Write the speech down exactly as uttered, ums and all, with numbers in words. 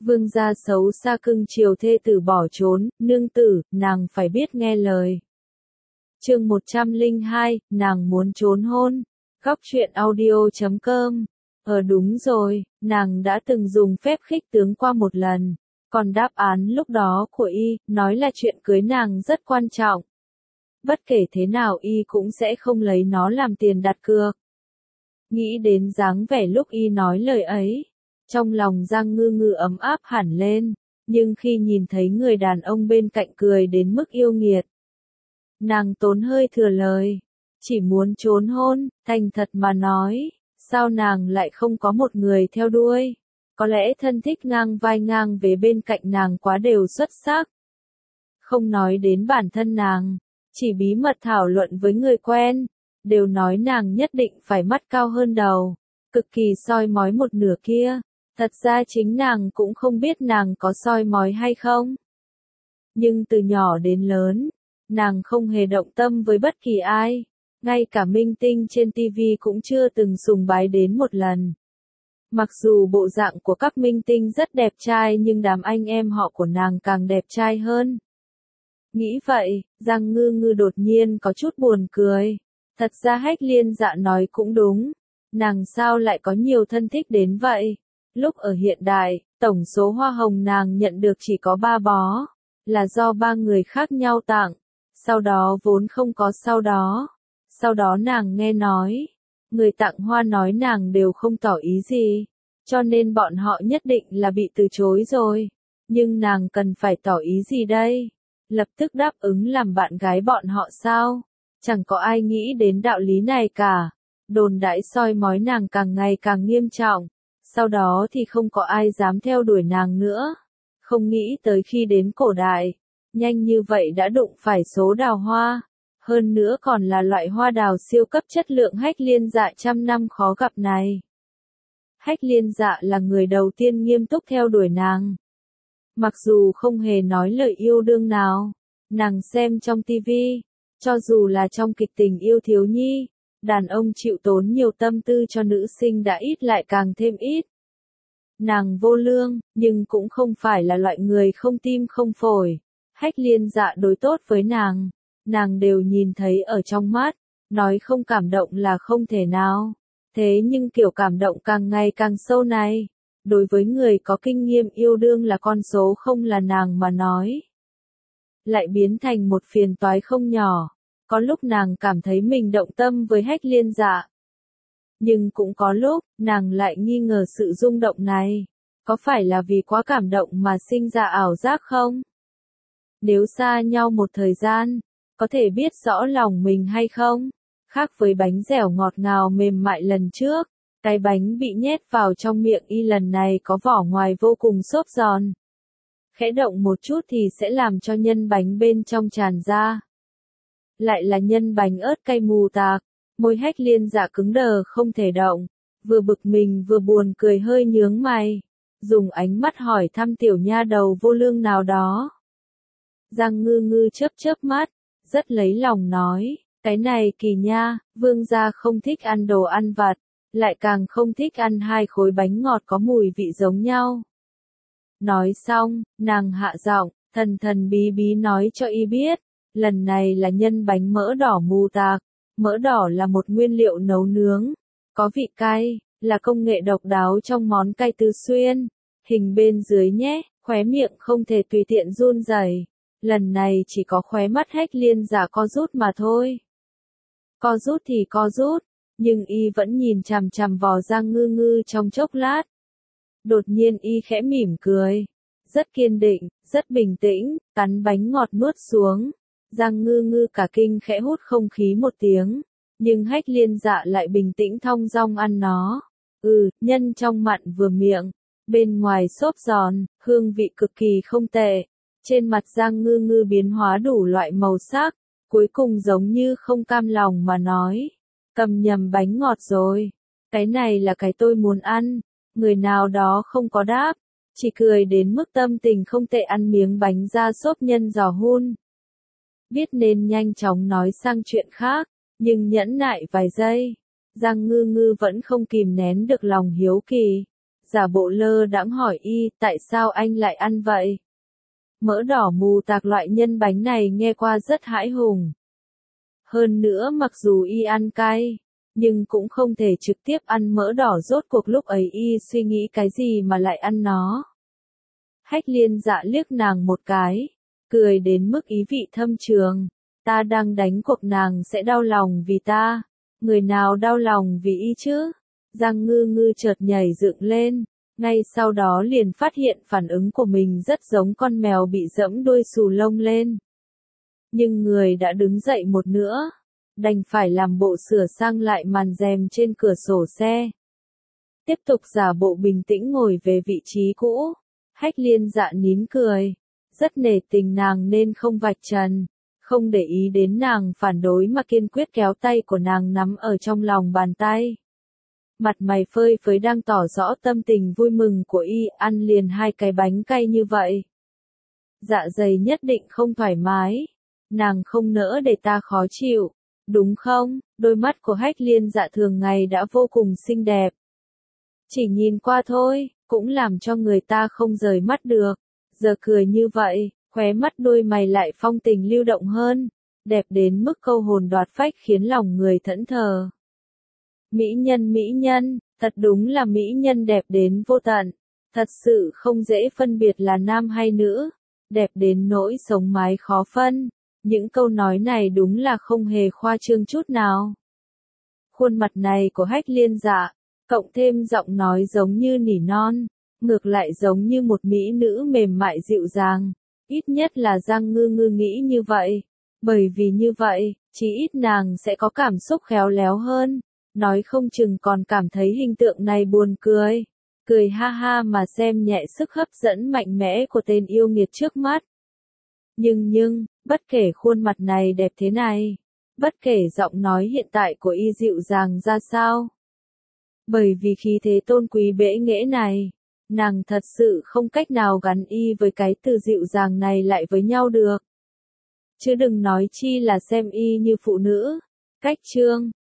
Vương gia xấu xa cưng chiều thê tử bỏ trốn, nương tử, nàng phải biết nghe lời. Chương một trăm lẻ hai, nàng muốn trốn hôn. Góc truyện audio chấm com. Ờ đúng rồi, nàng đã từng dùng phép khích tướng qua một lần. Còn đáp án lúc đó của y, nói là chuyện cưới nàng rất quan trọng. Bất kể thế nào y cũng sẽ không lấy nó làm tiền đặt cược. Nghĩ đến dáng vẻ lúc y nói lời ấy, trong lòng Giang Ngư Ngư ấm áp hẳn lên, nhưng khi nhìn thấy người đàn ông bên cạnh cười đến mức yêu nghiệt, nàng tốn hơi thừa lời, chỉ muốn trốn hôn, thành thật mà nói, sao nàng lại không có một người theo đuôi, có lẽ thân thích ngang vai ngang về bên cạnh nàng quá đều xuất sắc. Không nói đến bản thân nàng, chỉ bí mật thảo luận với người quen, đều nói nàng nhất định phải mắt cao hơn đầu, cực kỳ soi mói một nửa kia. Thật ra chính nàng cũng không biết nàng có soi mói hay không. Nhưng từ nhỏ đến lớn, nàng không hề động tâm với bất kỳ ai, ngay cả minh tinh trên ti vi cũng chưa từng sùng bái đến một lần. Mặc dù bộ dạng của các minh tinh rất đẹp trai nhưng đám anh em họ của nàng càng đẹp trai hơn. Nghĩ vậy, Giang Ngư Ngư đột nhiên có chút buồn cười. Thật ra Hách Liên Dạ nói cũng đúng, nàng sao lại có nhiều thân thích đến vậy? Lúc ở hiện đại, tổng số hoa hồng nàng nhận được chỉ có ba bó, là do ba người khác nhau tặng, sau đó vốn không có sau đó. Sau đó nàng nghe nói, người tặng hoa nói nàng đều không tỏ ý gì, cho nên bọn họ nhất định là bị từ chối rồi. Nhưng nàng cần phải tỏ ý gì đây? Lập tức đáp ứng làm bạn gái bọn họ sao? Chẳng có ai nghĩ đến đạo lý này cả. Đồn đãi soi mói nàng càng ngày càng nghiêm trọng. Sau đó thì không có ai dám theo đuổi nàng nữa. Không nghĩ tới khi đến cổ đại, nhanh như vậy đã đụng phải số đào hoa. Hơn nữa còn là loại hoa đào siêu cấp chất lượng Hách Liên Dạ trăm năm khó gặp này. Hách Liên Dạ là người đầu tiên nghiêm túc theo đuổi nàng. Mặc dù không hề nói lời yêu đương nào, nàng xem trong ti vi, cho dù là trong kịch tình yêu thiếu nhi, đàn ông chịu tốn nhiều tâm tư cho nữ sinh đã ít lại càng thêm ít. Nàng vô lương, nhưng cũng không phải là loại người không tim không phổi. Hách Liên Dạ đối tốt với nàng, nàng đều nhìn thấy ở trong mắt, nói không cảm động là không thể nào. Thế nhưng kiểu cảm động càng ngày càng sâu này, đối với người có kinh nghiệm yêu đương là con số không là nàng mà nói, lại biến thành một phiền toái không nhỏ. Có lúc nàng cảm thấy mình động tâm với Hách Liên Dạ, nhưng cũng có lúc, nàng lại nghi ngờ sự rung động này, có phải là vì quá cảm động mà sinh ra ảo giác không? Nếu xa nhau một thời gian, có thể biết rõ lòng mình hay không? Khác với bánh dẻo ngọt ngào mềm mại lần trước, cái bánh bị nhét vào trong miệng y lần này có vỏ ngoài vô cùng xốp giòn. Khẽ động một chút thì sẽ làm cho nhân bánh bên trong tràn ra. Lại là nhân bánh ớt cay mù tạc, môi Hách Liên Dạ cứng đờ không thể động, vừa bực mình vừa buồn cười hơi nhướng mày, dùng ánh mắt hỏi thăm tiểu nha đầu vô lương nào đó. Giang Ngư Ngư chớp chớp mắt, rất lấy lòng nói, cái này kỳ nha, vương gia không thích ăn đồ ăn vặt, lại càng không thích ăn hai khối bánh ngọt có mùi vị giống nhau. Nói xong, nàng hạ giọng, thần thần bí bí nói cho y biết, lần này là nhân bánh mỡ đỏ mù tạc. Mỡ đỏ là một nguyên liệu nấu nướng, có vị cay, là công nghệ độc đáo trong món cay Tứ Xuyên. Hình bên dưới nhé, khóe miệng không thể tùy tiện run rẩy. Lần này chỉ có khóe mắt Hách Liên Dạ co rút mà thôi. Co rút thì co rút, nhưng y vẫn nhìn chằm chằm vào Giang Ngư Ngư trong chốc lát. Đột nhiên y khẽ mỉm cười, rất kiên định, rất bình tĩnh, cắn bánh ngọt nuốt xuống. Giang Ngư Ngư cả kinh khẽ hút không khí một tiếng, nhưng Hách Liên Dạ lại bình tĩnh thong dong ăn nó. Ừ, nhân trong mặn vừa miệng, bên ngoài xốp giòn, hương vị cực kỳ không tệ. Trên mặt Giang Ngư Ngư biến hóa đủ loại màu sắc, cuối cùng giống như không cam lòng mà nói, cầm nhầm bánh ngọt rồi, cái này là cái tôi muốn ăn. Người nào đó không có đáp, chỉ cười đến mức tâm tình không tệ ăn miếng bánh ra xốp nhân giò hun. Biết nên nhanh chóng nói sang chuyện khác, nhưng nhẫn nại vài giây, Giang Ngư Ngư vẫn không kìm nén được lòng hiếu kỳ. giả bộ lơ đãng hỏi y, tại sao anh lại ăn vậy? Mỡ đỏ mù tạc loại nhân bánh này nghe qua rất hãi hùng. Hơn nữa mặc dù y ăn cay, nhưng cũng không thể trực tiếp ăn mỡ đỏ, rốt cuộc lúc ấy y suy nghĩ cái gì mà lại ăn nó. Hách Liên Dạ liếc nàng một cái, cười đến mức ý vị thâm trường, ta đang đánh cuộc nàng sẽ đau lòng vì ta, người nào đau lòng vì y chứ? Giang Ngư Ngư chợt nhảy dựng lên, ngay sau đó liền phát hiện phản ứng của mình rất giống con mèo bị giẫm đuôi xù lông lên. Nhưng người đã đứng dậy một nữa, đành phải làm bộ sửa sang lại màn rèm trên cửa sổ xe. Tiếp tục giả bộ bình tĩnh ngồi về vị trí cũ. Hách Liên Dạ nín cười, rất nể tình nàng nên không vạch trần, không để ý đến nàng phản đối mà kiên quyết kéo tay của nàng nắm ở trong lòng bàn tay. Mặt mày phơi phới đang tỏ rõ tâm tình vui mừng của y, ăn liền hai cái bánh cay như vậy. Dạ dày nhất định không thoải mái, nàng không nỡ để ta khó chịu, đúng không? Đôi mắt của Hách Liên Dạ thường ngày đã vô cùng xinh đẹp. Chỉ nhìn qua thôi, cũng làm cho người ta không rời mắt được. Giờ cười như vậy, khóe mắt đôi mày lại phong tình lưu động hơn, đẹp đến mức câu hồn đoạt phách khiến lòng người thẫn thờ. Mỹ nhân mỹ nhân, thật đúng là mỹ nhân đẹp đến vô tận, thật sự không dễ phân biệt là nam hay nữ, đẹp đến nỗi sống mái khó phân. Những câu nói này đúng là không hề khoa trương chút nào. Khuôn mặt này của Hách Liên Dạ, cộng thêm giọng nói giống như nỉ non, ngược lại giống như một mỹ nữ mềm mại dịu dàng, ít nhất là Giang Ngư Ngư nghĩ như vậy, bởi vì như vậy, chí ít nàng sẽ có cảm xúc khéo léo hơn, nói không chừng còn cảm thấy hình tượng này buồn cười, cười ha ha mà xem nhẹ sức hấp dẫn mạnh mẽ của tên yêu nghiệt trước mắt. Nhưng nhưng, bất kể khuôn mặt này đẹp thế này, bất kể giọng nói hiện tại của y dịu dàng ra sao, bởi vì khí thế tôn quý bẽ nghễ này, nàng thật sự không cách nào gắn y với cái từ dịu dàng này lại với nhau được. Chứ đừng nói chi là xem y như phụ nữ. Cách chương